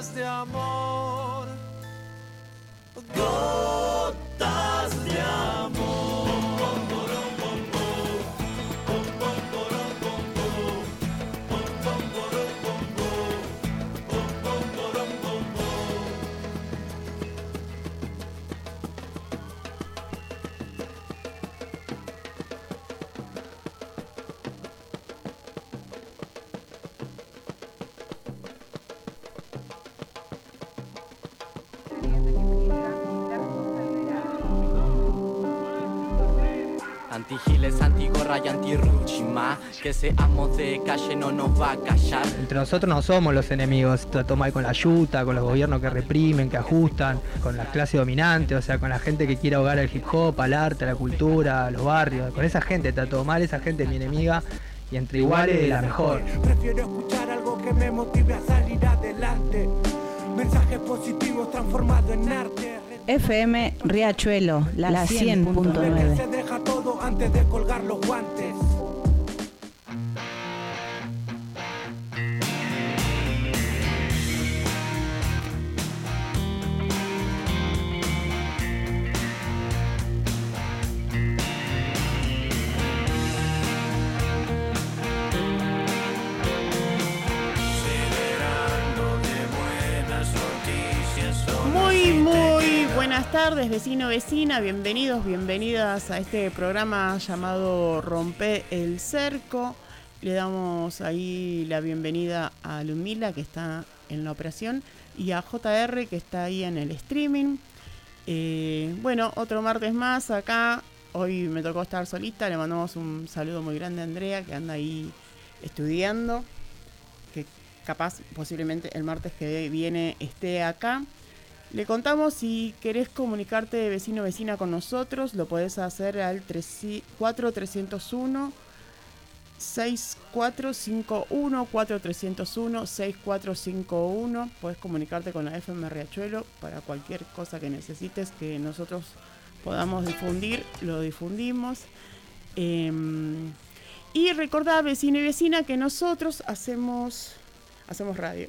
gotas de amor, gotas de amor. Anti-giles, anti-gorra y anti-ruchima. Que seamos de calle no nos va a callar. Entre nosotros no somos los enemigos. Trató mal con la yuta, con los gobiernos que reprimen, que ajustan, con la clase dominante, o sea, con la gente que quiere ahogar al hip hop, al arte, a la cultura, a los barrios. Con esa gente trató mal, esa gente es mi enemiga. Y entre iguales la mejor. Prefiero escuchar algo que me motive a salir adelante. Mensajes positivos transformados en arte. FM Riachuelo, la 100.9. Se deja todo antes de colgar los guantes. Buenas tardes, vecino, vecina, bienvenidos, bienvenidas a este programa llamado Rompe el Cerco. Le damos ahí la bienvenida a Ludmila, que está en la operación, y a JR, que está ahí en el streaming. Bueno, otro martes más acá. Hoy me tocó estar solita, le mandamos un saludo muy grande a Andrea, que anda ahí estudiando, que capaz posiblemente el martes que viene esté acá. Le contamos, si querés comunicarte, vecino o vecina, con nosotros, lo podés hacer al 4301 6451 4301 6451. Podés comunicarte con la FM Riachuelo para cualquier cosa que necesites que nosotros podamos difundir, lo difundimos. Y recordá, vecino y vecina, que nosotros hacemos radio.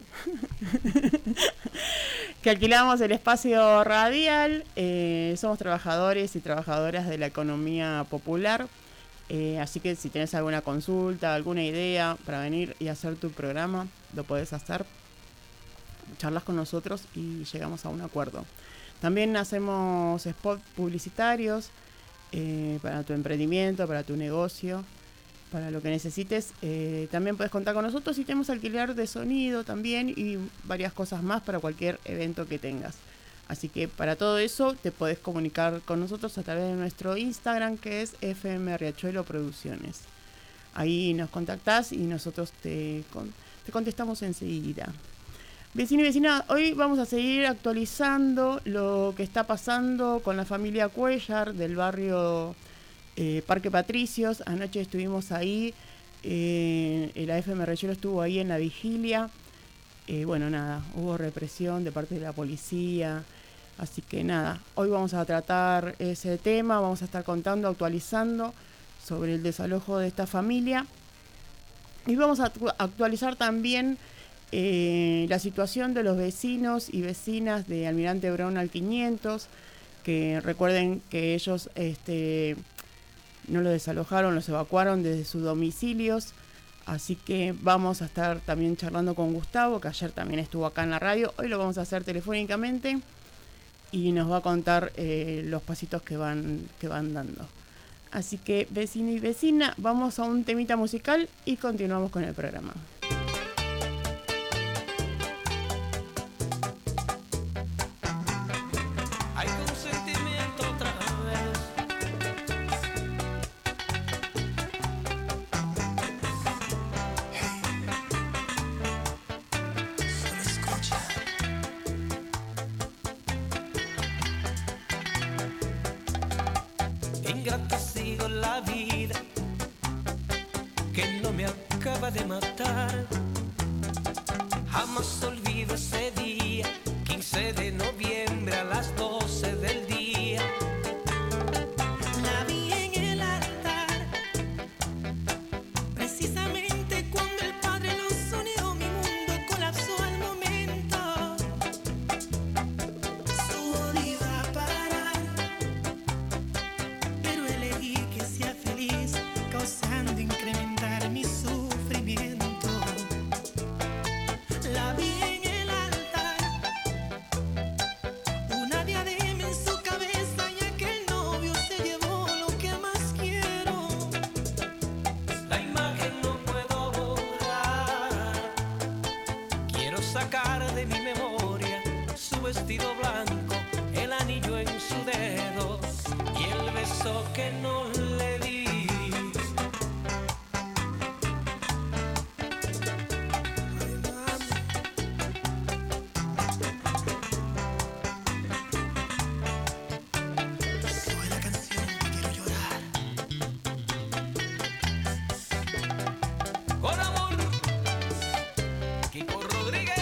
Que alquilamos el espacio radial. Somos trabajadores y trabajadoras de la economía popular. Así que si tenés alguna consulta, alguna idea para venir y hacer tu programa, lo podés hacer. Charlas con nosotros y llegamos a un acuerdo. También hacemos spots publicitarios para tu emprendimiento, para tu negocio, para lo que necesites. También puedes contar con nosotros y tenemos alquiler de sonido también y varias cosas más para cualquier evento que tengas. Así que para todo eso te podés comunicar con nosotros a través de nuestro Instagram, que es FM Riachuelo Producciones. Ahí nos contactás y nosotros te contestamos enseguida. Vecino y vecina, hoy vamos a seguir actualizando lo que está pasando con la familia Cuellar del barrio Parque Patricios. Anoche estuvimos ahí, el AFM Riachuelo estuvo ahí en la vigilia. Bueno, nada, hubo represión de parte de la policía, así que nada, hoy vamos a tratar ese tema, vamos a estar contando, actualizando sobre el desalojo de esta familia y vamos a actualizar también la situación de los vecinos y vecinas de Almirante Brown al 500, que recuerden que ellos no los desalojaron, los evacuaron desde sus domicilios. Así que vamos a estar también charlando con Gustavo, que ayer también estuvo acá en la radio. Hoy lo vamos a hacer telefónicamente y nos va a contar los pasitos que van dando. Así que, vecino y vecina, vamos a un temita musical y continuamos con el programa. Ingrata ha sido la vida que no me acaba de matar. Jamás olvido ese día, 15 de noviembre a las 12 del día. La vi en el altar, precisamente cuando el Padre los unió, mi mundo colapsó al momento. sacar de mi memoria su vestido blanco, el anillo en su dedo y el beso que no le di. Con amor, Kiko Rodríguez.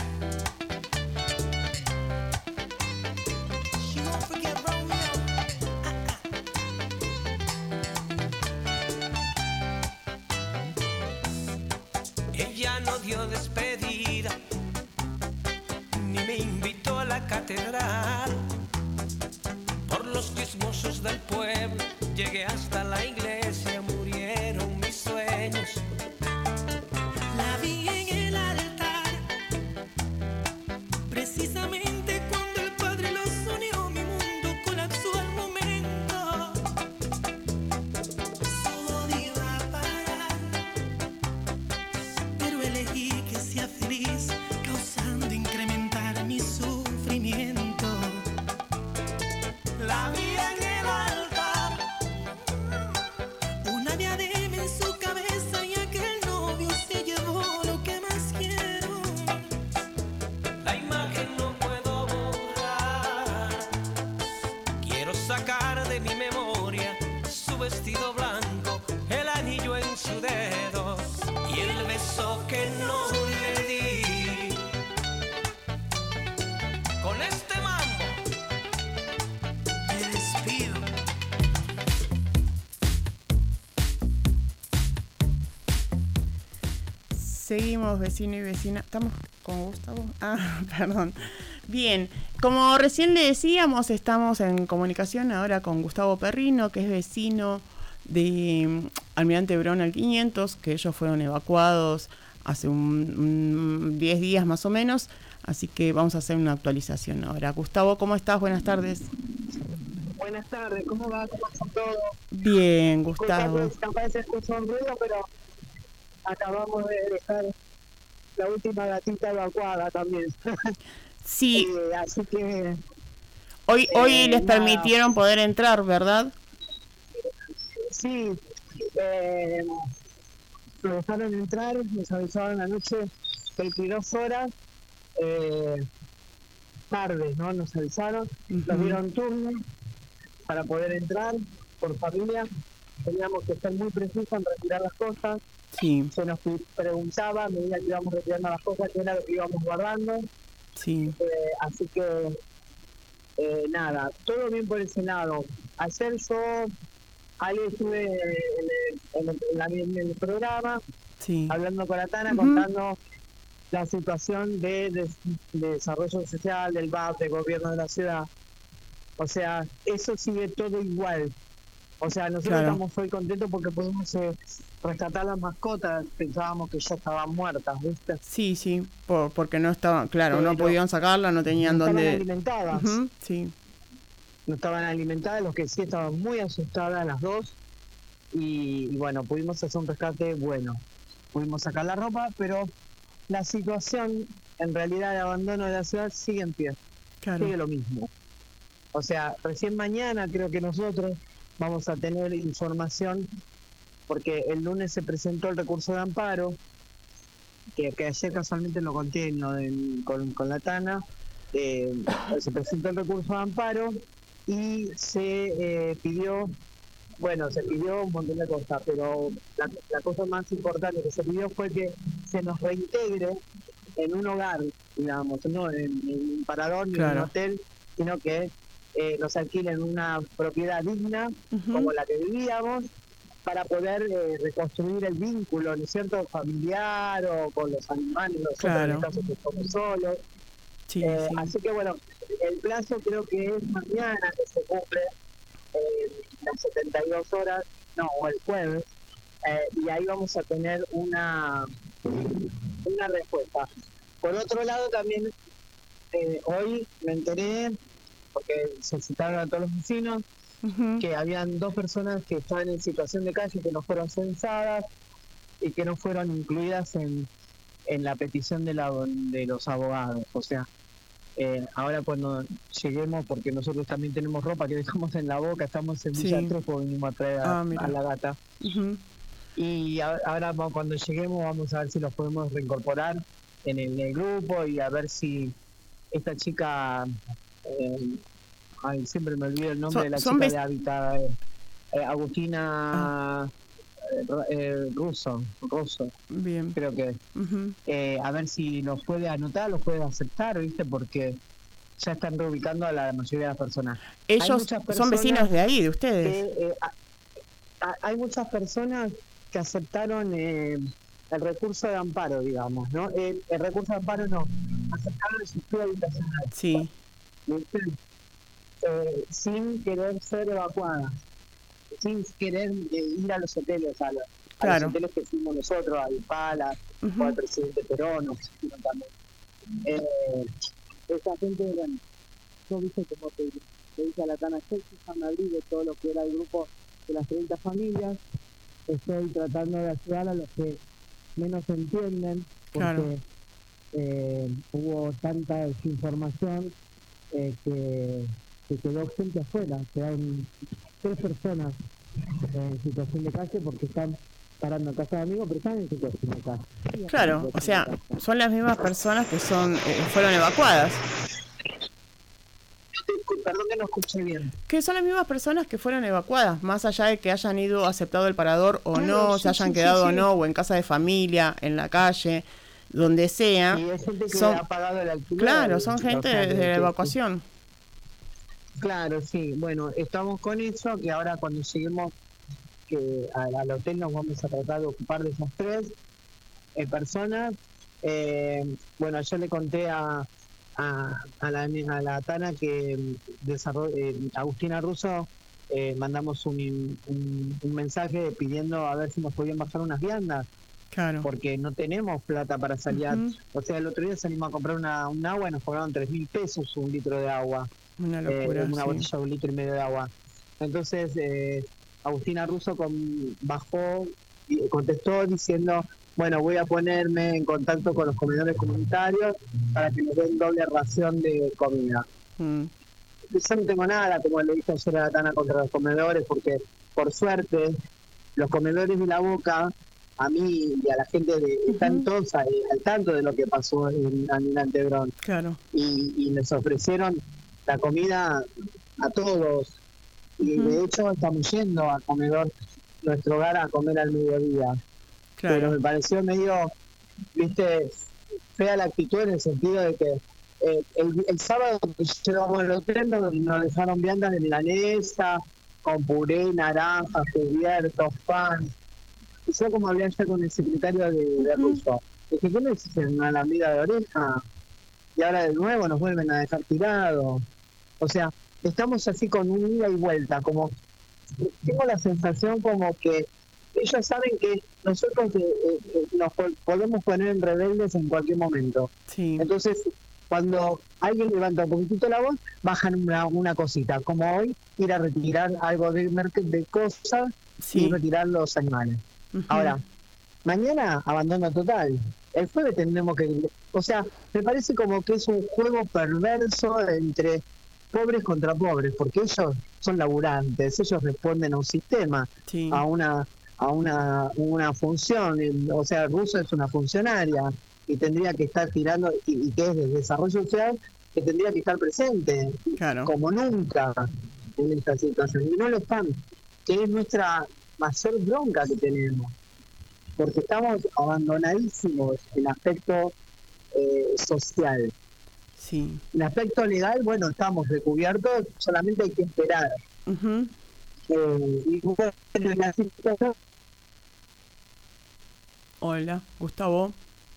She won't forget Romeo. Ella no dio despedida, ni me invitó a la catedral. Por los chismosos del pueblo, llegué hasta la iglesia, murieron mis sueños. La vi en el altar, precisamente cuando el Padre los unió, mi mundo colapsó al momento. Solo iba a parar, pero elegí que sea feliz, causando incrementar mi sufrimiento. La vi en el altar, Una diadema en su cabeza y aquel novio se llevó lo que más quiero. la imagen no puedo borrar. Quiero sacar de mi memoria su vestido blanco, el anillo en su dedo y el beso que no le di. Con este mambo Me despido. Seguimos, vecino y vecina. ¿Estamos con Gustavo? Ah, perdón. Bien, como recién le decíamos, estamos en comunicación ahora con Gustavo Perrino, que es vecino de Almirante Brown al 500, que ellos fueron evacuados hace 10 días más o menos, así que vamos a hacer una actualización ahora. Gustavo, ¿cómo estás? Buenas tardes. Buenas tardes, ¿cómo va? ¿Cómo está todo? Bien, Gustavo. Capaz se escucha un ruido, pero acabamos de dejar la última gatita evacuada también. Sí, Así que hoy les nada. permitieron poder entrar, ¿verdad? sí, nos dejaron entrar, nos avisaron anoche 22 horas, tarde, ¿no? Nos avisaron, nos dieron turno para poder entrar por familia. Teníamos que ser muy precisos en retirar las cosas. Sí, Se nos preguntaba a medida que íbamos retirando las cosas qué era lo que íbamos guardando. sí. Así que nada, todo bien por ese lado. Ayer ayer estuve en el programa Sí. hablando con la Tana, contando la situación de desarrollo social, del BAP, del gobierno de la ciudad. O sea, eso sigue todo igual. O sea, nosotros Claro. estamos hoy contentos porque pudimos rescatar las mascotas. Pensábamos que ya estaban muertas, ¿viste? Sí, sí, porque no estaban, claro, no Pero podían sacarla, no tenían no estaban dónde. alimentadas. Ujú, sí, No estaban alimentadas, los que sí estaban muy asustadas las dos. Y bueno, pudimos hacer un rescate bueno. Pudimos sacar la ropa, pero la situación, en realidad, de abandono de la ciudad sigue en pie. claro. Sigue lo mismo. O sea, recién mañana creo que nosotros vamos a tener información, porque el lunes se presentó el recurso de amparo, que ayer casualmente lo conté con la Tana. Se presentó el recurso de amparo y se pidió un montón de cosas, pero la cosa más importante que se pidió fue que se nos reintegre en un hogar, digamos, no en un parador ni en Claro. un hotel, sino que nos alquilen una propiedad digna Ujú. como la que vivíamos, para poder reconstruir el vínculo, ¿no es cierto?, familiar o con los animales, nosotros Claro. en el caso que estamos solos. Sí, sí. Así que bueno, el plazo creo que es mañana que se cumple las 72 horas, no, o el jueves, y ahí vamos a tener una respuesta. Por otro lado también, hoy me enteré, porque se citaron a todos los vecinos, Ujú. que habían 2 personas que estaban en situación de calle que no fueron censadas y que no fueron incluidas en en la petición de los abogados. O sea, ahora cuando lleguemos, porque nosotros también tenemos ropa que dejamos en la boca, estamos en Villa Trejo, venimos a traer a la gata. Uh-huh. Y ahora cuando lleguemos vamos a ver si los podemos reincorporar en el grupo y a ver si esta chica, siempre me olvido el nombre de la chica de Hábitat, Agustina Russo, bien, creo que uh-huh. A ver si los puede anotar, los puede aceptar, ¿viste? Porque ya están reubicando a la mayoría de las personas. Ellos son vecinos de ahí, de ustedes. Hay muchas personas que aceptaron el recurso de amparo, digamos, ¿no? El recurso de amparo no, aceptaron el subsidio habitacional. Sí. Sin querer ser evacuadas, sin querer ir a los hoteles, a los hoteles que fuimos nosotros, a Ipala, uh-huh. o al presidente Perón, o también. Esa gente, bueno, yo viste como te dije a la Tana, yo me abrí de todo lo que era el grupo de las 30 familias. Estoy tratando de ayudar a los que menos entienden, porque hubo tanta desinformación que quedó gente afuera. Quedaron 3 personas en situación de calle porque están parando en casa de amigos, pero están en situación de calle. Claro, o sea, son las mismas personas que fueron evacuadas. Perdón que no escuché bien. Que son las mismas personas que fueron evacuadas, más allá de que hayan ido aceptado el parador o no, se hayan quedado o no, o en casa de familia, en la calle, donde sea. Y es gente que ha pagado el alquiler. Claro, son gente de la evacuación. Claro, sí. Bueno, estamos con eso, que ahora cuando lleguemos al hotel nos vamos a tratar de ocupar de esas 3 personas. Bueno, yo le conté a la Tana que Agustina Russo, mandamos un mensaje pidiendo a ver si nos podían bajar unas viandas. Claro. Porque no tenemos plata para salir. Uh-huh. O sea, el otro día salimos a comprar un agua y nos cobraron 3.000 pesos un litro de agua. Una locura. Una botella de 1,5 litros de agua. Entonces, Agustina Russo bajó y contestó diciendo: bueno, voy a ponerme en contacto con los comedores comunitarios para que nos den doble ración de comida. Yo no tengo nada, como le dije ayer a la Tana, contra los comedores, porque por suerte los comedores de La Boca, a mí y a la gente están todos al tanto de lo que pasó en Almirante Brown. Claro. Y les ofrecieron la comida a todos. Y de hecho estamos yendo al comedor, nuestro hogar, a comer al mediodía. Claro. Pero me pareció medio, fea la actitud, en el sentido de que el sábado llegamos al hotel, nos dejaron viandas de milanesa, con puré, naranja, cubiertos, pan. Y yo, como hablé ayer con el secretario de Russo, dije: ¿qué me hicieron? ¿Una lambida de oreja? Y ahora de nuevo nos vuelven a dejar tirados. O sea, estamos así con un ida y vuelta, como tengo la sensación como que ellos saben que nosotros nos podemos poner en rebeldes en cualquier momento. Sí. Entonces, cuando alguien levanta un poquitito la voz, bajan una cosita, como hoy, ir a retirar algo de cosas y retirar los animales. Uh-huh. Ahora, mañana abandono total. El jueves tendremos que... O sea, me parece como que es un juego perverso entre pobres contra pobres, porque ellos son laburantes, ellos responden a un sistema, a una función. O sea, Russo es una funcionaria y tendría que estar tirando, y que es de desarrollo social, que tendría que estar presente, claro, como nunca en esta situación. Y no lo están, que es nuestra mayor bronca que tenemos, porque estamos abandonadísimos en aspecto social. Sí. En aspecto legal, bueno, estamos recubiertos, solamente hay que esperar. Uh-huh. Y bueno, en la situación... Hola, Gustavo.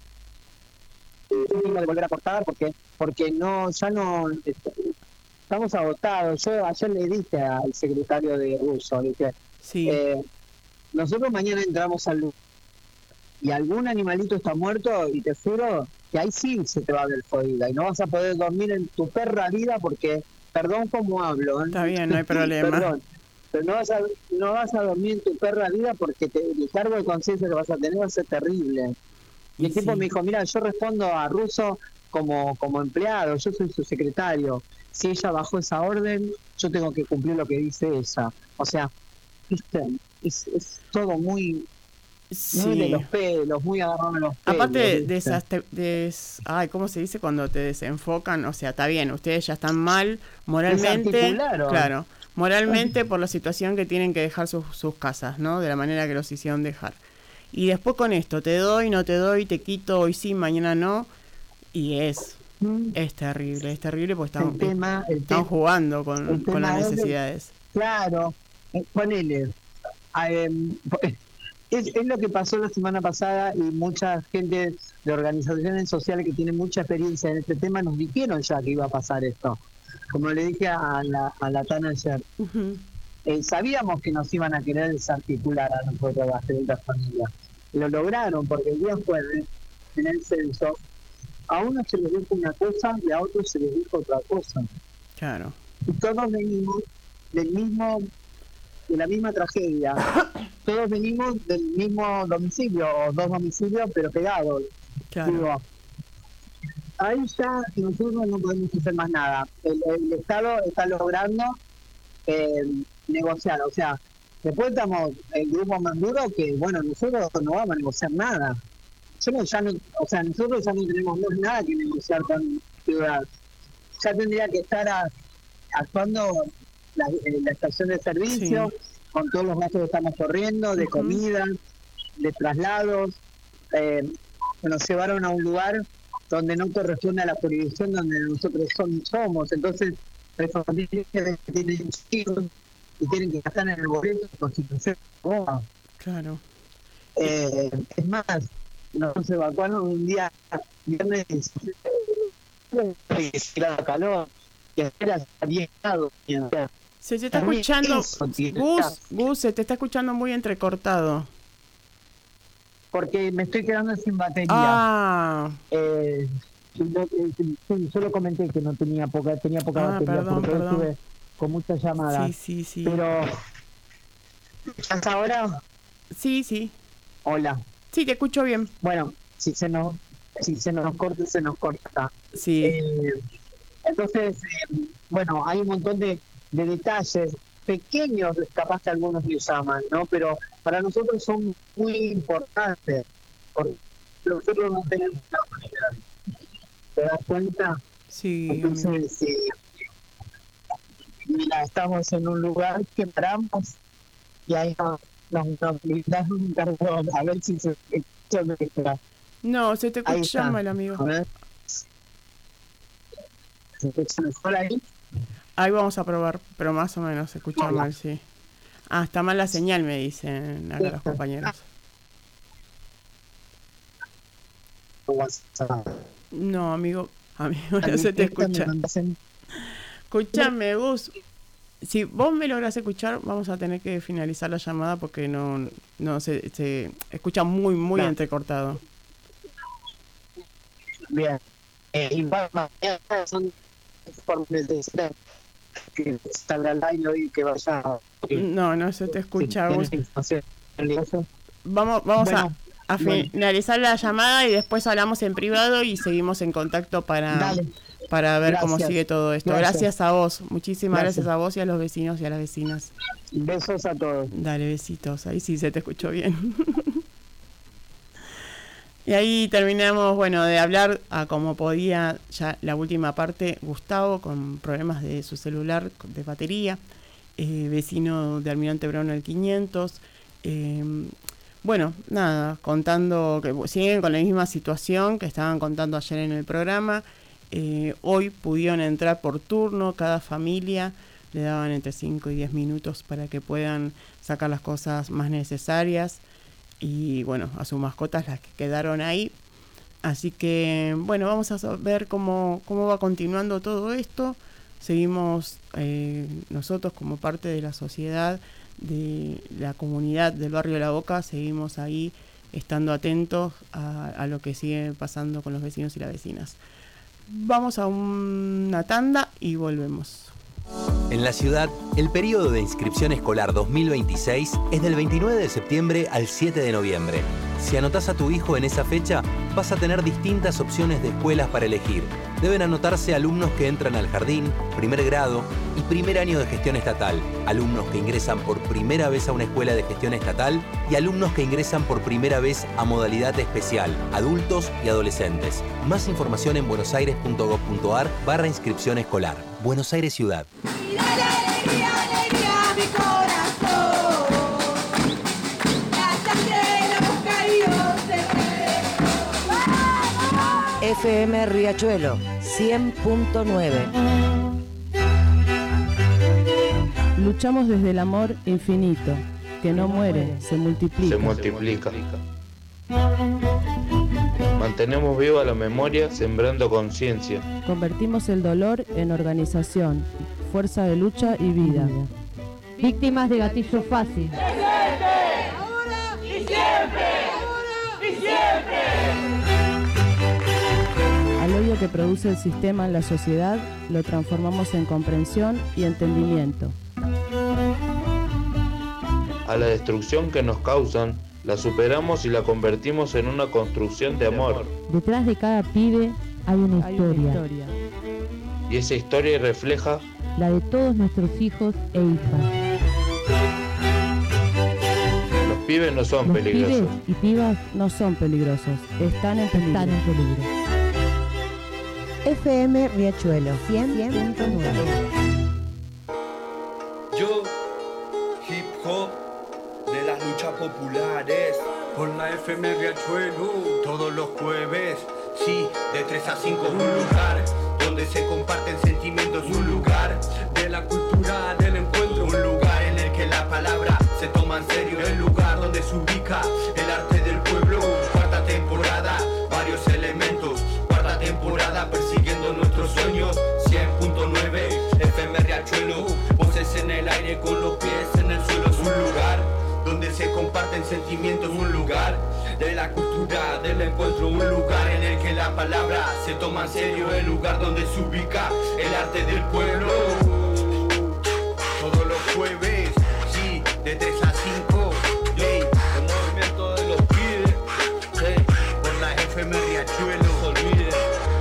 Tengo que volver a cortar porque no, ya no estamos agotados. Yo ayer le dije al secretario de Russo, dije, nosotros mañana entramos al lugar y algún animalito está muerto, y te juro que ahí sí se te va a ver jodida y no vas a poder dormir en tu perra vida, porque, perdón cómo hablo, está bien, no hay problema, perdón, pero no vas a dormir en tu perra vida, porque el cargo de conciencia que vas a tener va a ser terrible. Y el tipo me dijo, mira, yo respondo a Russo como empleado, yo soy su secretario. Si ella bajó esa orden, yo tengo que cumplir lo que dice ella. O sea, es todo muy de los pelos, muy agarrado de los pelos. Aparte ¿cómo se dice cuando te desenfocan? O sea, está bien, ustedes ya están mal moralmente. Claro, moralmente por la situación que tienen que dejar sus casas, ¿no? De la manera que los hicieron dejar. Y después con esto, te doy, no te doy, te quito, hoy sí, mañana no. Y es terrible porque están jugando con las necesidades. Claro, ponele. Es lo que pasó la semana pasada y mucha gente de organizaciones sociales que tienen mucha experiencia en este tema nos dijeron ya que iba a pasar esto. Como le dije a la Tana ayer, sabíamos que nos iban a querer desarticular a nosotros, las 30 familias. Lo lograron porque el día jueves, en el censo, a uno se les dijo una cosa y a otro se les dijo otra cosa. Claro. Y todos venimos de la misma tragedia. Todos venimos del mismo domicilio, o 2 domicilios, pero pegados. Claro. Digo, ahí ya nosotros no podemos hacer más nada. El Estado está logrando negociar. O sea, después estamos el grupo más duro que, bueno, nosotros no vamos a negociar nada. Nosotros ya no tenemos más nada que negociar con Ciudad. Ya tendría que estar actuando la estación de servicio, con todos los gastos que estamos corriendo, de comida, de traslados. Nos llevaron a un lugar donde no corresponde a la jurisdicción donde nosotros somos. Entonces, las familias que tienen chicos y tienen que gastar en el boleto de Constitución. Claro. Es más, nos evacuaron un día viernes y calor y era 10 grados. Se te está escuchando, Gus, se te está escuchando muy entrecortado. Porque me estoy quedando sin batería. Solo comenté que no tenía poca batería, porque estuve con muchas llamadas. Sí. Pero, ¿hasta ahora? Sí. Hola. Sí, te escucho bien. Bueno, si se nos corta, se nos corta. Sí. Entonces, bueno, hay un montón de detalles pequeños, capaz que algunos les llaman, ¿no? Pero para nosotros son muy importantes, porque nosotros no tenemos la manera. ¿Te das cuenta? Sí. Entonces, mira, estamos en un lugar que paramos y ahí nos brindan un carbón, a ver si se escucha. No, se te escucha mal, amigo. A ver. ¿Se escucha mejor ahí? Ahí vamos a probar, pero más o menos se escucha mal, sí. Está mal la señal, me dicen acá los compañeros. No, amigo, no se te escucha. Escúchame, Gus. Si vos me lográs escuchar, vamos a tener que finalizar la llamada porque no se escucha muy entrecortado. Bien. Igual mañana son informes de que salga al aire y que vaya. No se te escucha, Gus. Vamos a finalizar la llamada y después hablamos en privado y seguimos en contacto para ver cómo sigue todo esto. Gracias a vos, muchísimas gracias a vos y a los vecinos y a las vecinas. Besos a todos. Dale, besitos, ahí sí se te escuchó bien. Y ahí terminamos, de hablar como podía ya la última parte, Gustavo con problemas de su celular, de batería, vecino de Almirante Brown al 500. Contando que siguen con la misma situación que estaban contando ayer en el programa. Hoy pudieron entrar por turno, cada familia le daban entre 5 y 10 minutos para que puedan sacar las cosas más necesarias y a sus mascotas, las que quedaron ahí. Así que vamos a ver cómo va continuando todo esto. Seguimos nosotros como parte de la sociedad, de la comunidad del barrio de La Boca, seguimos ahí estando atentos a lo que sigue pasando con los vecinos y las vecinas. Vamos a una tanda y volvemos. En la ciudad, el periodo de inscripción escolar 2026 es del 29 de septiembre al 7 de noviembre. Si anotás a tu hijo en esa fecha, vas a tener distintas opciones de escuelas para elegir. Deben anotarse alumnos que entran al jardín, primer grado y primer año de gestión estatal, alumnos que ingresan por primera vez a una escuela de gestión estatal y alumnos que ingresan por primera vez a modalidad especial, adultos y adolescentes. Más información en buenosaires.gov.ar/inscripción escolar. Buenos Aires Ciudad. FM Riachuelo 100.9. Luchamos desde el amor infinito, que no muere, se multiplica. Se multiplica. Mantenemos viva la memoria, sembrando conciencia. Convertimos el dolor en organización, fuerza de lucha y vida. Víctimas de gatillo fácil. Ahora y siempre. Ahora y siempre. Al odio que produce el sistema en la sociedad, lo transformamos en comprensión y entendimiento. A la destrucción que nos causan, la superamos y la convertimos en una construcción de amor. Detrás de cada pibe hay una historia. Y esa historia refleja la de todos nuestros hijos e hijas. Los pibes no son peligrosos. Los pibes y pibas no son peligrosos, están en peligro. FM Riachuelo 100.9. Yo, hip hop de las luchas populares, con la FM Riachuelo, todos los jueves, sí, de 3 a 5 un lugar donde se comparten sentimientos, un lugar de la cultura del encuentro, un lugar en el que la palabra se toma en serio, el lugar donde se ubica el arte del pueblo. Cuarta temporada, varios elementos, cuarta temporada persiguiendo nuestros sueños. 100.9 FM Riachuelo, voces en el aire con los pies en el suelo. Es un lugar donde se comparten sentimientos, un lugar de la cultura del encuentro, un lugar en el que la palabra se toma en serio, el lugar donde se ubica el arte del pueblo. Todos los jueves, sí, de 3 a 5, hey, el movimiento de los pibes, hey, por la FM Riachuelo, no se olviden.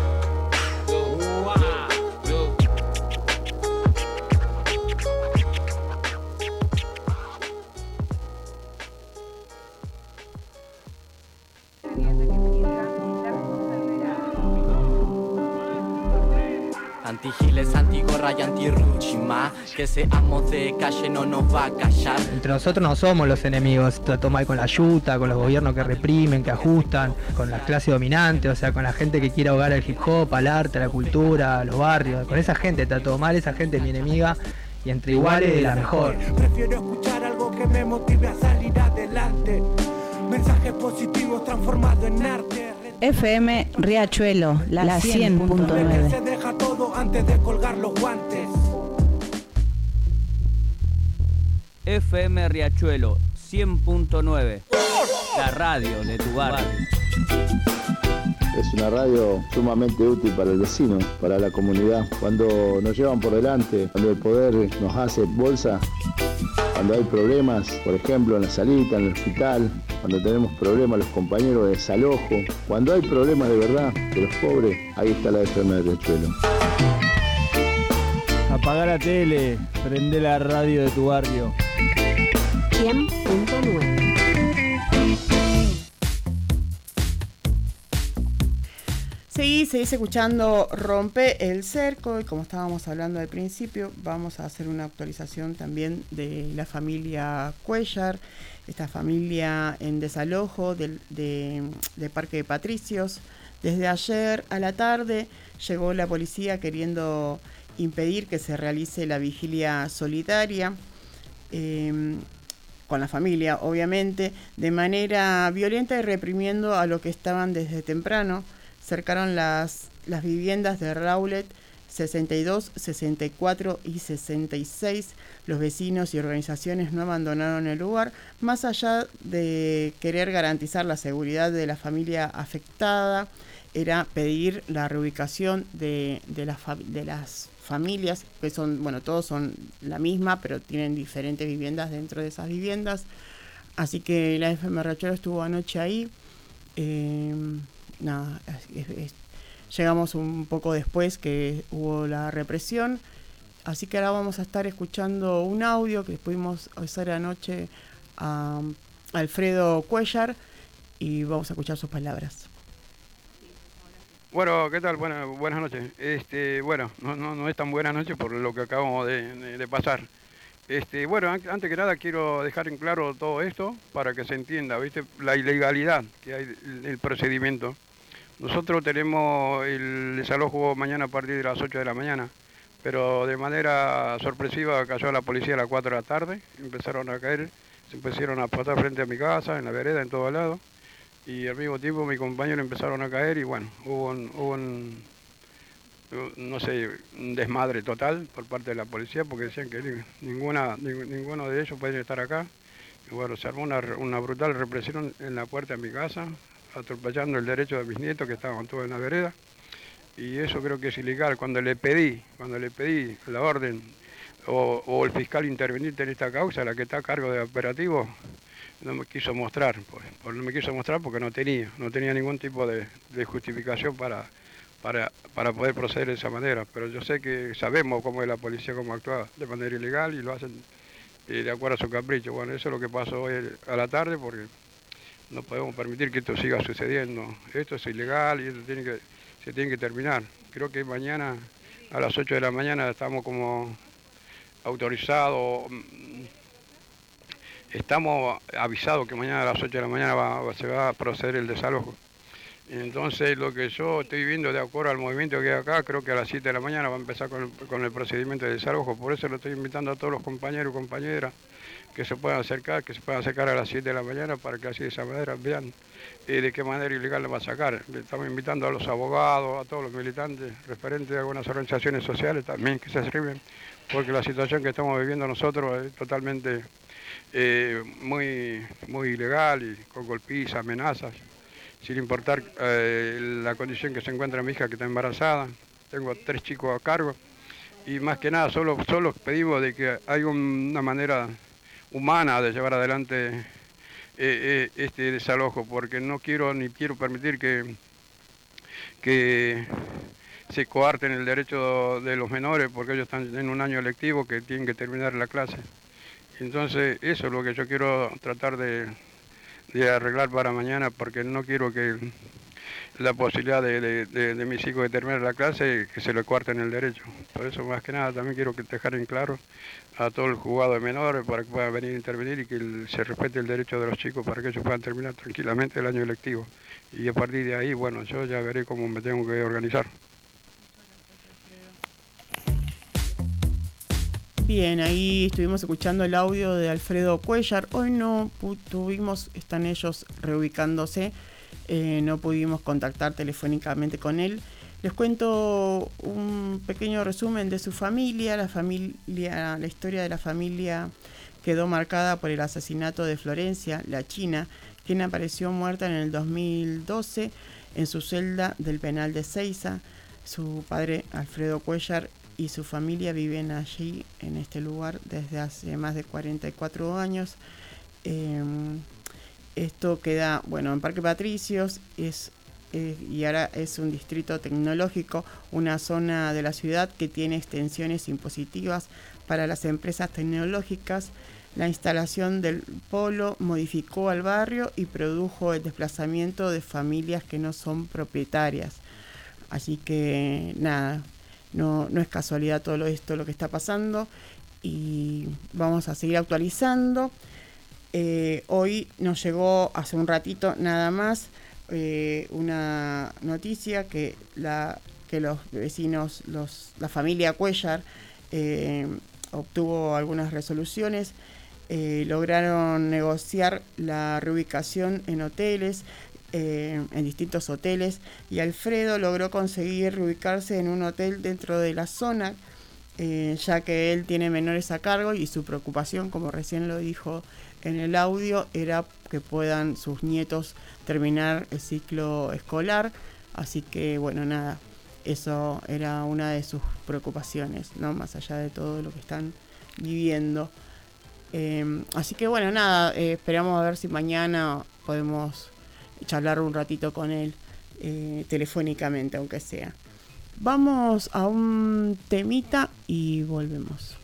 Antigiles, antigorra y antirruchima, que seamos de calle no nos va a callar. Entre nosotros no somos los enemigos, trató mal con la yuta, con los gobiernos que reprimen, que ajustan, con la clase dominante, o sea, con la gente que quiere ahogar al hip hop, al arte, a la cultura, a los barrios. Con esa gente trató mal, esa gente es mi enemiga y entre iguales la mejor. Prefiero escuchar algo que me motive a salir adelante. Mensajes positivos transformados en arte. FM Riachuelo, la 100.9. Se deja todo antes de colgar los guantes. FM Riachuelo 100.9, la radio de tu barrio. Es una radio sumamente útil para el vecino, para la comunidad. Cuando nos llevan por delante, cuando el poder nos hace bolsa, cuando hay problemas, por ejemplo en la salita, en el hospital, cuando tenemos problemas los compañeros de desalojo, cuando hay problemas de verdad de los pobres, ahí está la FM de Riachuelo. Apagá la tele, prende la radio de tu barrio. 100.9. Seguís escuchando Rompe el Cerco y como estábamos hablando al principio, vamos a hacer una actualización también de la familia Cuellar, esta familia en desalojo de Parque de Patricios. Desde ayer a la tarde llegó la policía queriendo impedir que se realice la vigilia solidaria con la familia, obviamente, de manera violenta y reprimiendo a los que estaban desde temprano. Cercaron las viviendas de Raulet 62, 64 y 66. Los vecinos y organizaciones no abandonaron el lugar, más allá de querer garantizar la seguridad de la familia afectada. Era pedir la reubicación de las familias, que son, bueno, todos son la misma, pero tienen diferentes viviendas dentro de esas viviendas. Así que la FM Riachuelo estuvo anoche ahí. Llegamos un poco después que hubo la represión. Así que ahora vamos a estar escuchando un audio que pudimos hacer anoche a Alfredo Cuellar y vamos a escuchar sus palabras. Bueno, ¿qué tal? Buenas noches. Bueno, no es tan buena noche por lo que acabamos de pasar. Bueno, antes que nada quiero dejar en claro todo esto para que se entienda, ¿viste? La ilegalidad que hay del procedimiento. Nosotros tenemos el desalojo mañana a partir de las 8 de la mañana, pero de manera sorpresiva cayó la policía a las 4 de la tarde, empezaron a caer, se empezaron a pasar frente a mi casa, en la vereda, en todos lados, y al mismo tiempo mis compañeros empezaron a caer y bueno, hubo un desmadre total por parte de la policía porque decían que ninguno de ellos puede estar acá. Y bueno, se armó una brutal represión en la puerta de mi casa, atropellando el derecho de mis nietos que estaban todos en la vereda. Y eso creo que es ilegal. Cuando le pedí la orden o el fiscal interveniente en esta causa, la que está a cargo del operativo, no me quiso mostrar, no me quiso mostrar porque no tenía ningún tipo de justificación para poder proceder de esa manera. Pero yo sé que sabemos cómo es la policía, cómo actúa de manera ilegal y lo hacen de acuerdo a su capricho. Bueno, eso es lo que pasó hoy a la tarde porque no podemos permitir que esto siga sucediendo. Esto es ilegal y esto se tiene que terminar. Creo que mañana a las 8 de la mañana estamos como autorizados, estamos avisados que mañana a las 8 de la mañana se va a proceder el desalojo. Entonces lo que yo estoy viendo de acuerdo al movimiento que hay acá, creo que a las 7 de la mañana va a empezar con el procedimiento de desalojo. Por eso lo estoy invitando a todos los compañeros y compañeras que se puedan acercar a las 7 de la mañana para que así de esa manera vean de qué manera ilegal lo va a sacar. Le estamos invitando a los abogados, a todos los militantes, referentes de algunas organizaciones sociales también que se escriben, porque la situación que estamos viviendo nosotros es totalmente muy ilegal y con golpizas, amenazas, sin importar la condición que se encuentra mi hija que está embarazada. Tengo 3 chicos a cargo y más que nada solo pedimos de que hay una manera humana de llevar adelante este desalojo, porque no quiero permitir que se coarten el derecho de los menores, porque ellos están en un año lectivo que tienen que terminar la clase. Entonces eso es lo que yo quiero tratar de arreglar para mañana, porque no quiero que la posibilidad de mis hijos de terminar la clase, que se le coarten el derecho. Por eso más que nada también quiero dejar en claro a todo el juzgado de menores para que puedan venir a intervenir y que se respete el derecho de los chicos para que ellos puedan terminar tranquilamente el año lectivo. Y a partir de ahí, bueno, yo ya veré cómo me tengo que organizar. Bien, ahí estuvimos escuchando el audio de Alfredo Cuellar. Hoy no tuvimos, están ellos reubicándose, no pudimos contactar telefónicamente con él. Les cuento un pequeño resumen de su familia. La historia de la familia quedó marcada por el asesinato de Florencia, la china, quien apareció muerta en el 2012 en su celda del penal de Ezeiza. Su padre, Alfredo Cuellar, y su familia viven allí, en este lugar, desde hace más de 44 años. Esto queda, en Parque Patricios, y ahora es un distrito tecnológico, una zona de la ciudad que tiene extensiones impositivas para las empresas tecnológicas. La instalación del polo modificó al barrio y produjo el desplazamiento de familias que no son propietarias. Así que nada, no es casualidad todo esto lo que está pasando y vamos a seguir actualizando. Hoy nos llegó hace un ratito nada más una noticia que los vecinos, la familia Cuellar obtuvo algunas resoluciones, lograron negociar la reubicación en hoteles, en distintos hoteles, y Alfredo logró conseguir reubicarse en un hotel dentro de la zona, ya que él tiene menores a cargo y su preocupación, como recién lo dijo en el audio, era que puedan sus nietos terminar el ciclo escolar. Así que nada, eso era una de sus preocupaciones, ¿no? Más allá de todo lo que están viviendo. Así que bueno, nada, esperamos a ver si mañana podemos charlar un ratito con él, telefónicamente, aunque sea. Vamos a un temita y volvemos.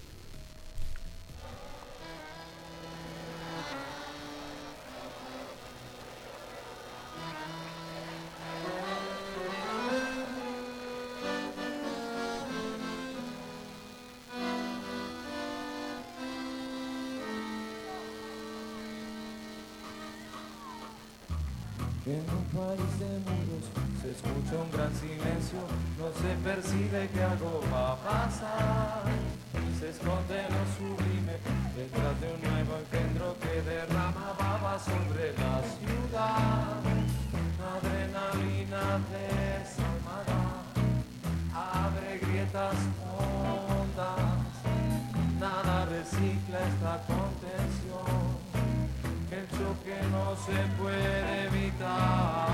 En un país de muros se escucha un gran silencio, no se percibe que algo va a pasar. Se esconde lo sublime detrás de un nuevo engendro que derrama baba sobre la ciudad. Adrenalina desalmada abre grietas hondas, nada recicla esta contención. El choque no se puede evitar.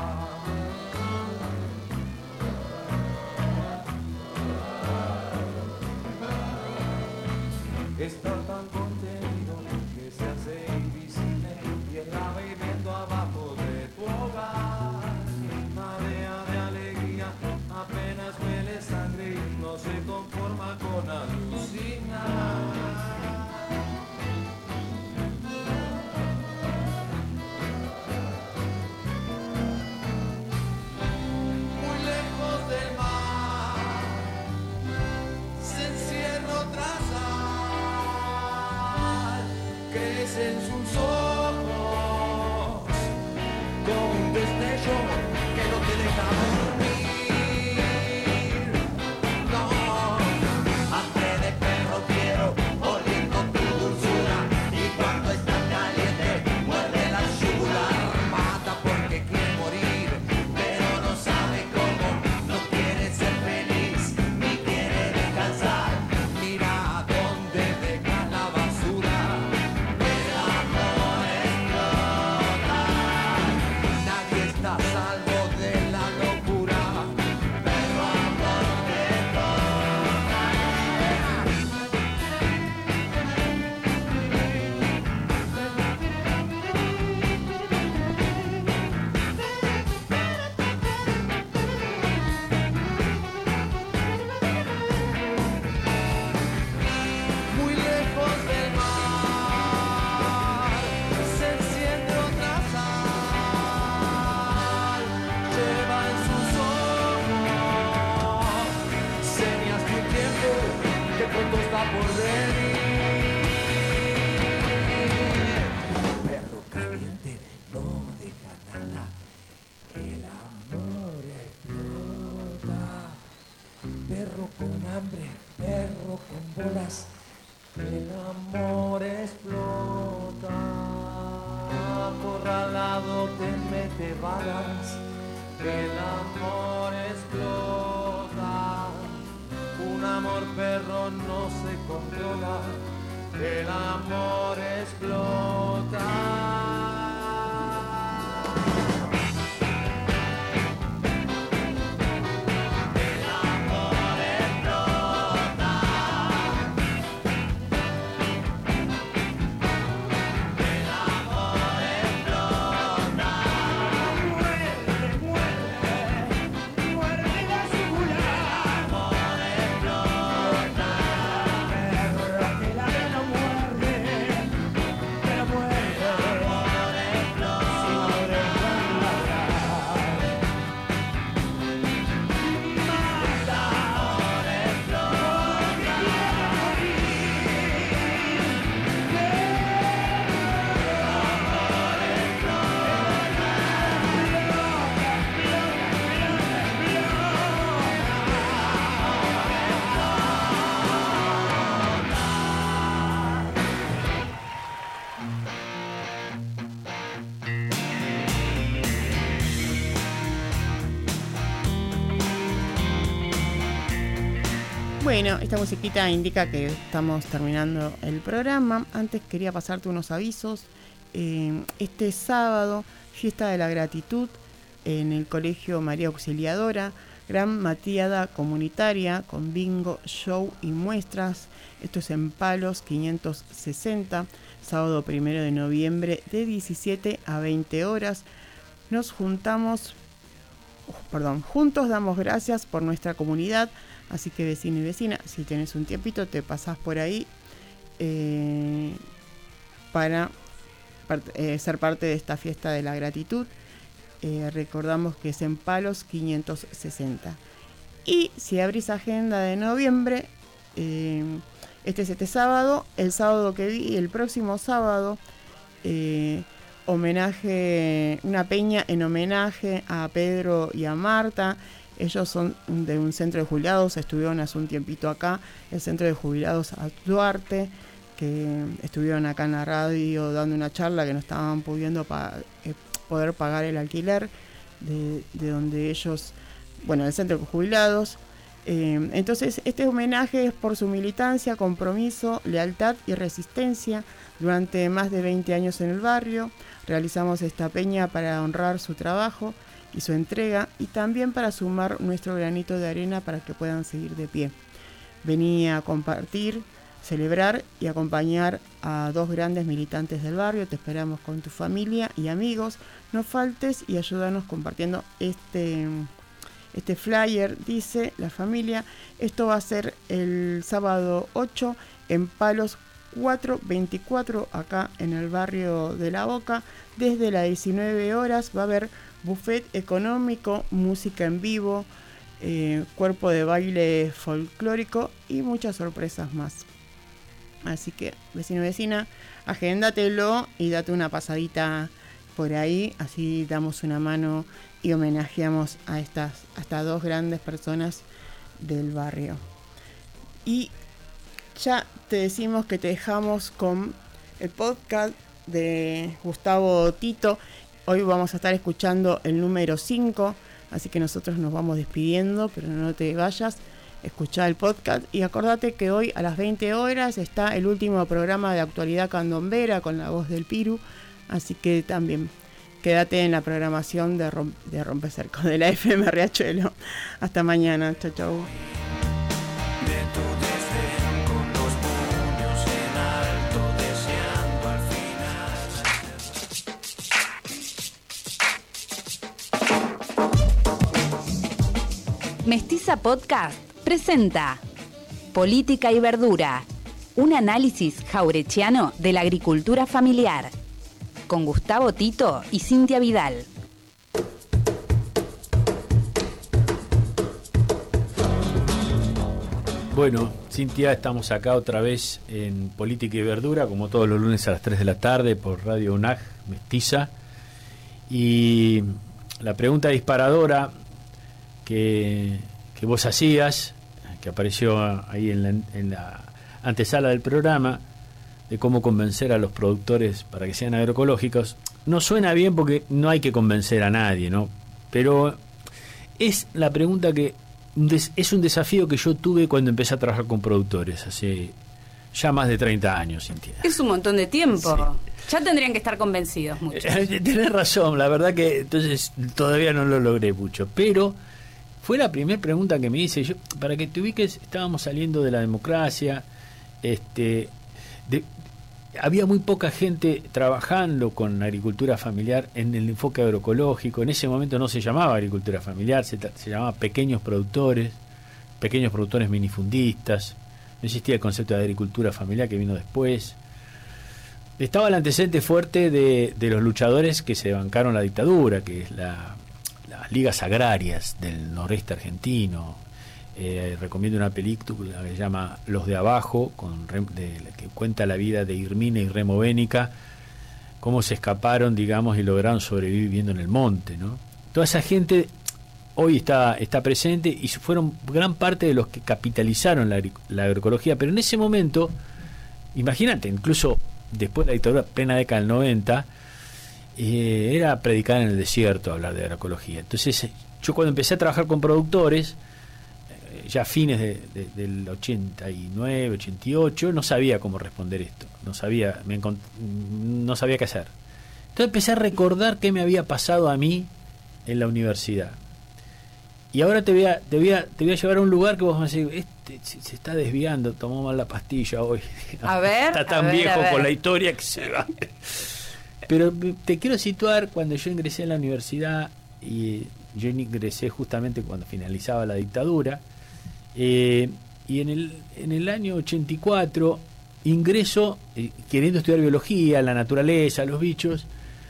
Está tan contenido que se hace invisible y él la va hirviendo abajo de tu hogar. Marea de alegría, apenas huele sangre y no se conforma con alucinar. En sus ojos con un destello que no te deja dormir. No, hambre de perro quiero oír con tu dulzura, y cuando está caliente muerde la yugular. Mata porque quiere morir, pero no sabe cómo, no quiere ser feliz ni quiere descansar. Mira dónde deja la basura. A salvo de la locura, pero amor te toca. Muy lejos del mar se enciende otra sal. Lleva en sus ojos señas de un tiempo que pronto está por venir. Perro caliente no deja nada, el amor explota. Perro con hambre, perro con bolas, el amor explota. Acorralado te mete balas, el amor explota. Un amor perro no se controla, el amor explota. Bueno, esta musiquita indica que estamos terminando el programa. Antes quería pasarte unos avisos. Este sábado, fiesta de la gratitud en el Colegio María Auxiliadora. gran matiada comunitaria con bingo, show y muestras. Esto es en Palos 560, sábado 1 de noviembre de 17 a 20 horas. Nos juntos damos gracias por nuestra comunidad, así que vecino y vecina, si tenés un tiempito te pasás por ahí para ser parte de esta fiesta de la gratitud. Recordamos que es en Palos 560. Y si abrís agenda de noviembre, este es este sábado, el sábado que vi, el próximo sábado, una peña en homenaje a Pedro y a Marta. Ellos son de un centro de jubilados, estuvieron hace un tiempito acá, el centro de jubilados a Duarte, que estuvieron acá en la radio dando una charla que no estaban pudiendo poder pagar el alquiler de donde ellos, el centro de jubilados. Entonces este homenaje es por su militancia, compromiso, lealtad y resistencia durante más de 20 años en el barrio. Realizamos esta peña para honrar su trabajo y su entrega, y también para sumar nuestro granito de arena para que puedan seguir de pie. Vení a compartir, celebrar y acompañar a dos grandes militantes del barrio. Te esperamos con tu familia y amigos. No faltes y ayúdanos compartiendo este flyer, dice la familia. Esto va a ser el sábado 8 en Palos 424, acá en el barrio de La Boca. Desde las 19 horas va a haber buffet económico, música en vivo, cuerpo de baile folclórico y muchas sorpresas más. Así que, vecino, vecina, agéndatelo y date una pasadita por ahí, así damos una mano y homenajeamos a estas dos grandes personas del barrio. Y ya te decimos que te dejamos con el podcast de Gustavo Tito. Hoy vamos a estar escuchando el número 5, así que nosotros nos vamos despidiendo, pero no te vayas. Escuchá el podcast y acordate que hoy a las 20 horas está el último programa de actualidad candombera con la voz del Piru, así que también quédate en la programación de Rompecerco de la FM Riachuelo. Hasta mañana, chau chau. Mestiza Podcast presenta Política y Verdura, un análisis jaurechiano de la agricultura familiar, con Gustavo Tito y Cintia Vidal. Bueno, Cintia, estamos acá otra vez en Política y Verdura, como todos los lunes a las 3 de la tarde por Radio UNAG, Mestiza. Y la pregunta disparadora que vos hacías, que apareció ahí en la antesala del programa, de cómo convencer a los productores para que sean agroecológicos, no suena bien porque no hay que convencer a nadie, ¿no? Pero es la pregunta que es un desafío que yo tuve cuando empecé a trabajar con productores, hace ya más de 30 años, Cintia. Es un montón de tiempo. Sí. Ya tendrían que estar convencidos muchos. Tenés razón, la verdad que entonces todavía no lo logré mucho, pero fue la primera pregunta que me hice. Yo, para que te ubiques, estábamos saliendo de la democracia, había muy poca gente trabajando con agricultura familiar en el enfoque agroecológico. En ese momento no se llamaba agricultura familiar, se llamaba pequeños productores minifundistas. No existía el concepto de agricultura familiar, que vino después. Estaba el antecedente fuerte de los luchadores que se bancaron la dictadura, que es las ligas agrarias del noreste argentino. Recomiendo una película que se llama Los de Abajo, que cuenta la vida de Irmina y Remo Bénica, cómo se escaparon, digamos, y lograron sobrevivir viviendo en el monte, ¿no? Toda esa gente hoy está presente y fueron gran parte de los que capitalizaron la agroecología, pero en ese momento, imagínate, incluso después de la dictadura, plena década del 90, era predicar en el desierto hablar de agroecología. Entonces, yo cuando empecé a trabajar con productores, ya a fines del 89, 88, no sabía cómo responder esto, no sabía qué hacer. Entonces empecé a recordar qué me había pasado a mí en la universidad. Y ahora te voy a llevar a un lugar que vos vas a decir, se está desviando, tomó mal la pastilla hoy. A ver. Está tan viejo con la historia que se va. Pero te quiero situar cuando yo ingresé en la universidad, y yo ingresé justamente cuando finalizaba la dictadura, y en el año 84 ingreso, queriendo estudiar biología, la naturaleza, los bichos.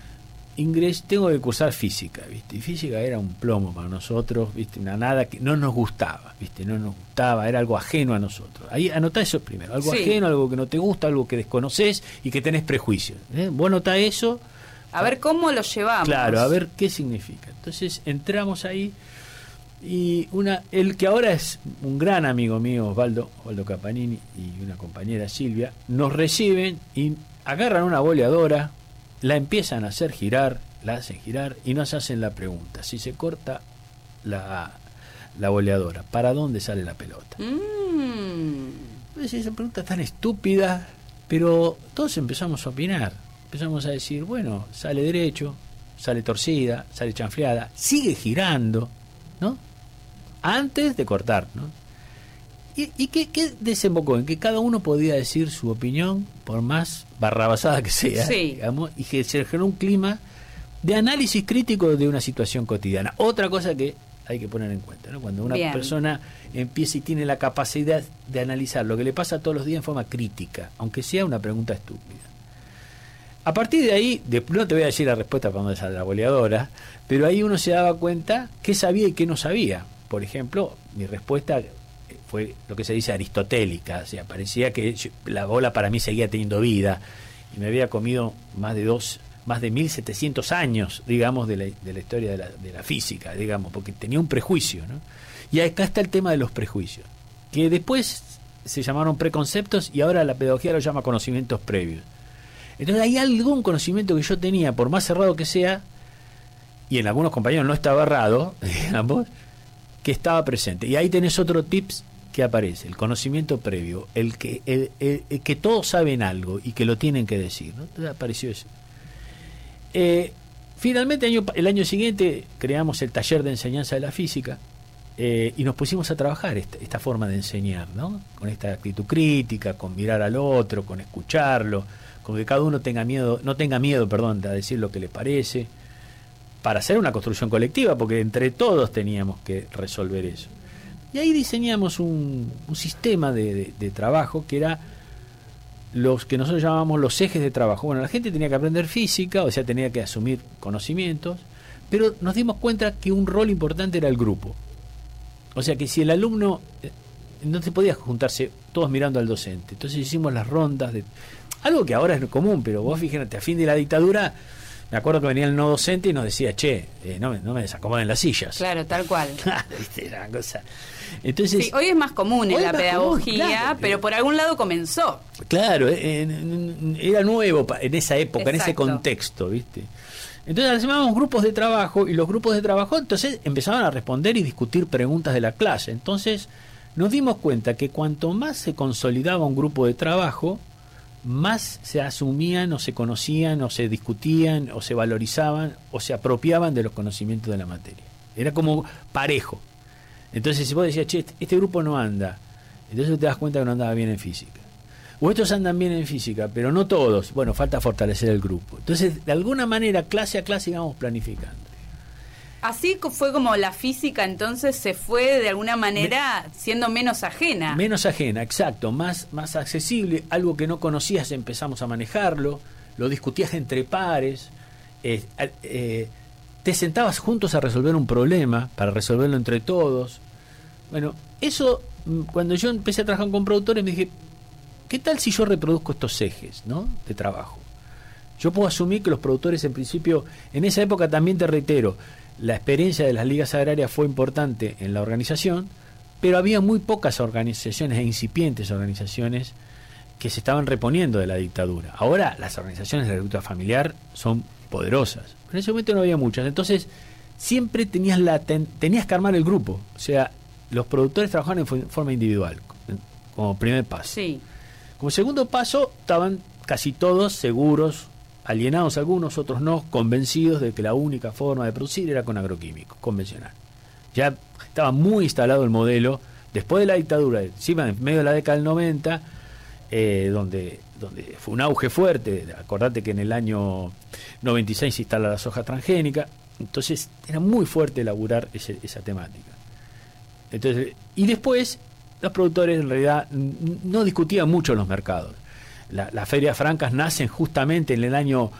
Tengo que cursar física, ¿viste? Y física era un plomo para nosotros, ¿viste? Nada que no nos gustaba, ¿viste? No nos gustaba, era algo ajeno a nosotros. Ahí anotá eso primero, algo ajeno, algo que no te gusta, algo que desconoces y que tenés prejuicios. Vos anotá eso. A ver cómo lo llevamos. Claro, a ver qué significa. Entonces entramos ahí y el que ahora es un gran amigo mío, Osvaldo Capanini, y una compañera Silvia, nos reciben y agarran una boleadora, la empiezan a hacer girar, la hacen girar y nos hacen la pregunta: si se corta la boleadora, ¿para dónde sale la pelota? Pues esa pregunta tan estúpida, pero todos empezamos a opinar, empezamos a decir, bueno, sale derecho, sale torcida, sale chanfleada, sigue girando, ¿no? Antes de cortar, ¿no? ¿Y qué desembocó? En que cada uno podía decir su opinión, por más barrabasada que sea, digamos, y que se generó un clima de análisis crítico de una situación cotidiana. Otra cosa que hay que poner en cuenta, ¿no? Cuando una persona empieza y tiene la capacidad de analizar lo que le pasa todos los días en forma crítica, aunque sea una pregunta estúpida. A partir de ahí, no te voy a decir la respuesta para dónde sale la boleadora, pero ahí uno se daba cuenta qué sabía y qué no sabía. Por ejemplo, mi respuesta fue lo que se dice aristotélica, o sea, parecía que la bola para mí seguía teniendo vida y me había comido más de 1700 años, digamos, de la historia de la física, digamos, porque tenía un prejuicio, ¿no? Y acá está el tema de los prejuicios, que después se llamaron preconceptos y ahora la pedagogía lo llama conocimientos previos. Entonces hay algún conocimiento que yo tenía, por más cerrado que sea, y en algunos compañeros no estaba errado, digamos, que estaba presente. Y ahí tenés otro tips que aparece, el conocimiento previo, el que todos saben algo y que lo tienen que decir, ¿no? Entonces apareció eso. Finalmente el año siguiente creamos el taller de enseñanza de la física, y nos pusimos a trabajar esta forma de enseñar, ¿no? Con esta actitud crítica, con mirar al otro, con escucharlo, con que cada uno no tenga miedo, a decir lo que le parece, para hacer una construcción colectiva, porque entre todos teníamos que resolver eso. Y ahí diseñamos un sistema de trabajo que era los que nosotros llamábamos los ejes de trabajo. Bueno, la gente tenía que aprender física, o sea, tenía que asumir conocimientos, pero nos dimos cuenta que un rol importante era el grupo. O sea, que si el alumno no se podía juntarse todos mirando al docente, entonces hicimos las rondas de algo que ahora es común, pero vos fíjate, a fin de la dictadura me acuerdo que venía el no docente y nos decía, no me desacomoden las sillas. Claro, tal cual. Era una cosa. Entonces, sí, hoy es más común en la pedagogía, claro, pero por algún lado comenzó. Claro, era nuevo en esa época, en ese contexto, ¿viste? Entonces hacíamos grupos de trabajo, y los grupos de trabajo entonces empezaban a responder y discutir preguntas de la clase. Entonces nos dimos cuenta que cuanto más se consolidaba un grupo de trabajo, más se asumían o se conocían o se discutían o se valorizaban o se apropiaban de los conocimientos de la materia. Era como parejo. Entonces si vos decías, este grupo no anda, entonces te das cuenta que no andaba bien en física. O estos andan bien en física, pero no todos. Bueno, falta fortalecer el grupo. Entonces, de alguna manera, clase a clase íbamos planificando. Así fue como la física entonces se fue de alguna manera siendo menos ajena. Menos ajena, exacto, más accesible, algo que no conocías empezamos a manejarlo, lo discutías entre pares, te sentabas juntos a resolver un problema, para resolverlo entre todos. Bueno, eso, cuando yo empecé a trabajar con productores me dije, ¿qué tal si yo reproduzco estos ejes, ¿no?, de trabajo? Yo puedo asumir que los productores en principio, en esa época también te reitero, la experiencia de las ligas agrarias fue importante en la organización, pero había muy pocas organizaciones e incipientes organizaciones que se estaban reponiendo de la dictadura. Ahora las organizaciones de la agricultura familiar son poderosas, pero en ese momento no había muchas. Entonces siempre tenías que armar el grupo. O sea, los productores trabajaban en forma individual, como primer paso. Sí. Como segundo paso, estaban casi todos seguros, alienados algunos, otros no, convencidos de que la única forma de producir era con agroquímicos, convencional. Ya estaba muy instalado el modelo. Después de la dictadura, encima en medio de la década del 90, donde fue un auge fuerte. Acordate que en el año 96 se instala la soja transgénica. Entonces era muy fuerte elaborar esa temática. Entonces, y después los productores en realidad no discutían mucho en los mercados. Las ferias francas nacen justamente en el año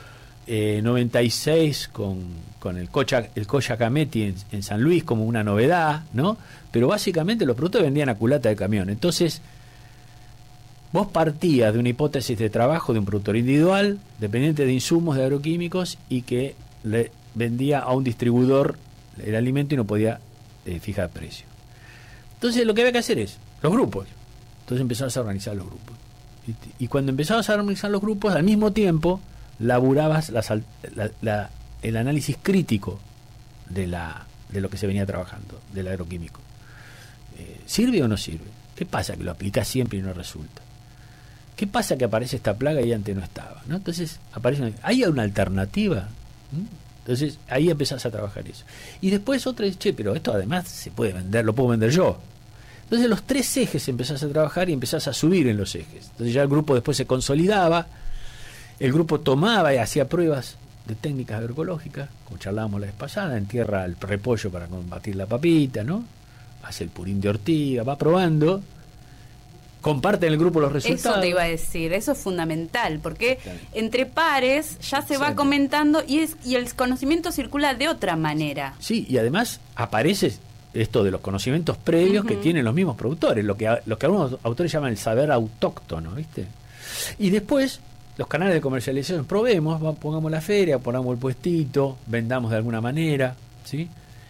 96 con el Cocha Cametti en San Luis como una novedad, ¿no? Pero básicamente los productores vendían a culata de camión. Entonces, vos partías de una hipótesis de trabajo de un productor individual, dependiente de insumos de agroquímicos, y que le vendía a un distribuidor el alimento y no podía fijar precio. Entonces lo que había que hacer es los grupos. Entonces empezabas a organizar los grupos. Y cuando empezabas a organizar los grupos, al mismo tiempo laburabas el análisis crítico de lo que se venía trabajando, del agroquímico. ¿Sirve o no sirve? ¿Qué pasa que lo aplicás siempre y no resulta? ¿Qué pasa que aparece esta plaga y antes no estaba? ¿No? Entonces ¿hay una alternativa? Entonces ahí empezás a trabajar eso. Y después otra es, pero esto además se puede vender, lo puedo vender yo. Entonces los 3 ejes empezás a trabajar y empezás a subir en los ejes. Entonces ya el grupo después se consolidaba, el grupo tomaba y hacía pruebas de técnicas agroecológicas, como charlábamos la vez pasada, entierra el repollo para combatir la papita, ¿no? Hace el purín de ortiga, va probando, comparte en el grupo los resultados. Eso te iba a decir, eso es fundamental, porque entre pares ya se va comentando y el conocimiento circula de otra manera. Sí, y además aparece esto de los conocimientos previos que tienen los mismos productores, lo que algunos autores llaman el saber autóctono, ¿viste? Y después los canales de comercialización, probemos, pongamos la feria, pongamos el puestito, vendamos de alguna manera, ¿sí?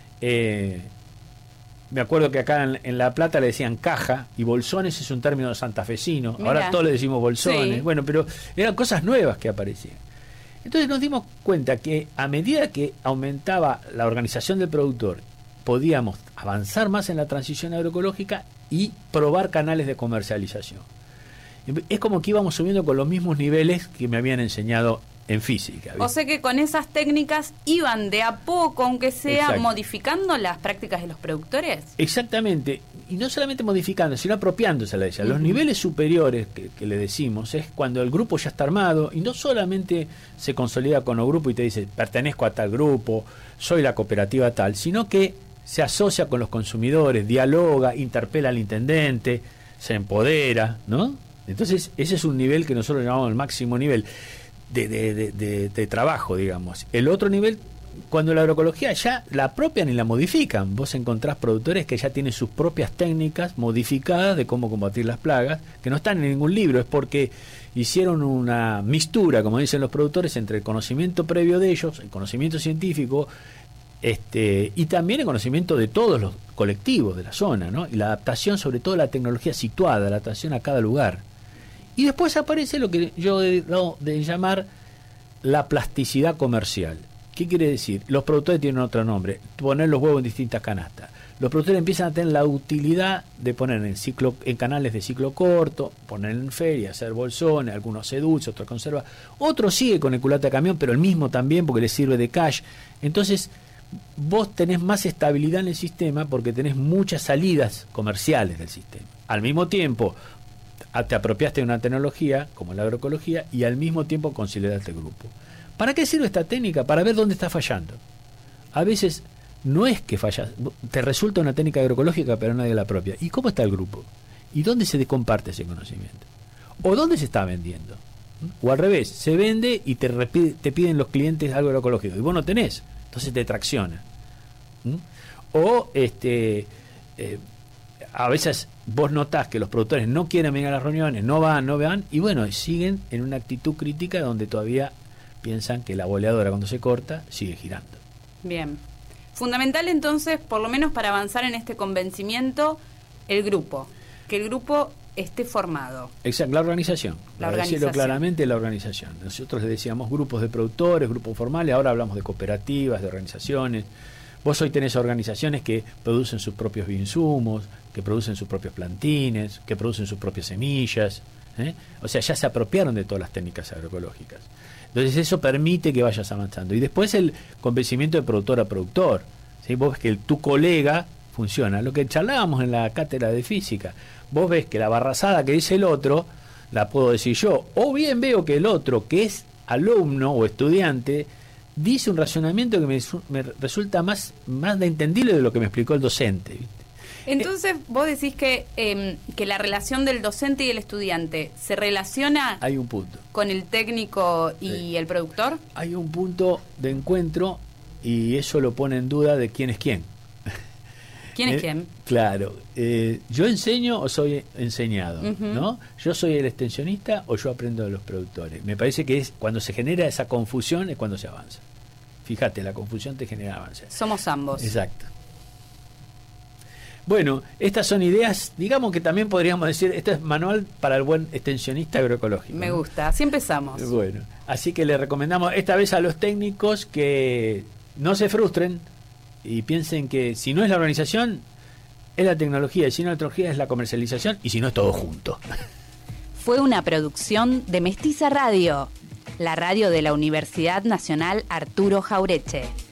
Me acuerdo que acá en La Plata le decían caja, y bolsones es un término santafesino. Mirá. Ahora todos le decimos bolsones. Sí. Bueno, pero eran cosas nuevas que aparecían. Entonces nos dimos cuenta que a medida que aumentaba la organización del productor, podíamos avanzar más en la transición agroecológica y probar canales de comercialización. Es como que íbamos subiendo con los mismos niveles que me habían enseñado en física, ¿viste? O sea que con esas técnicas iban de a poco, aunque sea, exacto, modificando las prácticas de los productores. Exactamente, y no solamente modificando, sino apropiándose de ella. Los niveles superiores que le decimos es cuando el grupo ya está armado y no solamente se consolida con el grupo y te dice pertenezco a tal grupo, soy la cooperativa tal, sino que se asocia con los consumidores, dialoga, interpela al intendente, se empodera, ¿no? Entonces ese es un nivel que nosotros llamamos el máximo nivel de trabajo, digamos. El otro nivel, cuando la agroecología ya la apropian y la modifican, vos encontrás productores que ya tienen sus propias técnicas modificadas de cómo combatir las plagas, que no están en ningún libro, es porque hicieron una mixtura, como dicen los productores, entre el conocimiento previo de ellos, el conocimiento científico, y también el conocimiento de todos los colectivos de la zona, ¿no? Y la adaptación, sobre todo la tecnología situada, la adaptación a cada lugar. Y después aparece lo que yo de llamar la plasticidad comercial. ¿Qué quiere decir? Los productores tienen otro nombre, poner los huevos en distintas canastas. Los productores empiezan a tener la utilidad de poner en canales de ciclo corto, poner en feria, hacer bolsones, algunos se dulce, otros conserva, otros sigue con el culata de camión, pero el mismo también porque le sirve de cash. Entonces vos tenés más estabilidad en el sistema porque tenés muchas salidas comerciales del sistema. Al mismo tiempo te apropiaste de una tecnología como la agroecología y al mismo tiempo consolidaste el grupo. ¿Para qué sirve esta técnica? Para ver dónde está fallando. A veces no es que fallas, te resulta una técnica agroecológica pero nadie la apropia. ¿Y cómo está el grupo? ¿Y dónde se comparte ese conocimiento? ¿O dónde se está vendiendo? O al revés, se vende y te piden los clientes algo agroecológico y vos no tenés, entonces te tracciona. O a veces vos notás que los productores no quieren venir a las reuniones, no van, y bueno, siguen en una actitud crítica donde todavía piensan que la boleadora cuando se corta sigue girando. Bien. Fundamental entonces, por lo menos para avanzar en este convencimiento, el grupo. Que el grupo esté formado. Exacto, la organización. Para decirlo claramente, la organización. Nosotros le decíamos grupos de productores, grupos formales, ahora hablamos de cooperativas, de organizaciones. Vos hoy tenés organizaciones que producen sus propios bioinsumos, que producen sus propios plantines, que producen sus propias semillas. O sea, ya se apropiaron de todas las técnicas agroecológicas. Entonces eso permite que vayas avanzando. Y después el convencimiento de productor a productor. ¿sí? Vos ves que tu colega funciona. Lo que charlábamos en la cátedra de física. Vos ves que la barrazada que dice el otro la puedo decir yo. O bien veo que el otro, que es alumno o estudiante, dice un razonamiento que me resulta más de entendible de lo que me explicó el docente, ¿viste? Entonces, vos decís que la relación del docente y el estudiante se relaciona Hay un punto. con el técnico y el productor. Hay un punto de encuentro y eso lo pone en duda de quién es quién. ¿Quién es quién? Claro. ¿Yo enseño o soy enseñado? Ujú. ¿No? ¿Yo soy el extensionista o yo aprendo de los productores? Me parece que es cuando se genera esa confusión es cuando se avanza. Fíjate, la confusión te genera avance. Somos ambos. Exacto. Bueno, estas son ideas, digamos que también podríamos decir, esto es manual para el buen extensionista agroecológico. Me ¿no? gusta, así empezamos. Bueno, así que le recomendamos esta vez a los técnicos que no se frustren y piensen que si no es la organización, es la tecnología, y si no es la tecnología, es la comercialización, y si no es todo junto. Fue una producción de Mestiza Radio, la radio de la Universidad Nacional Arturo Jauretche.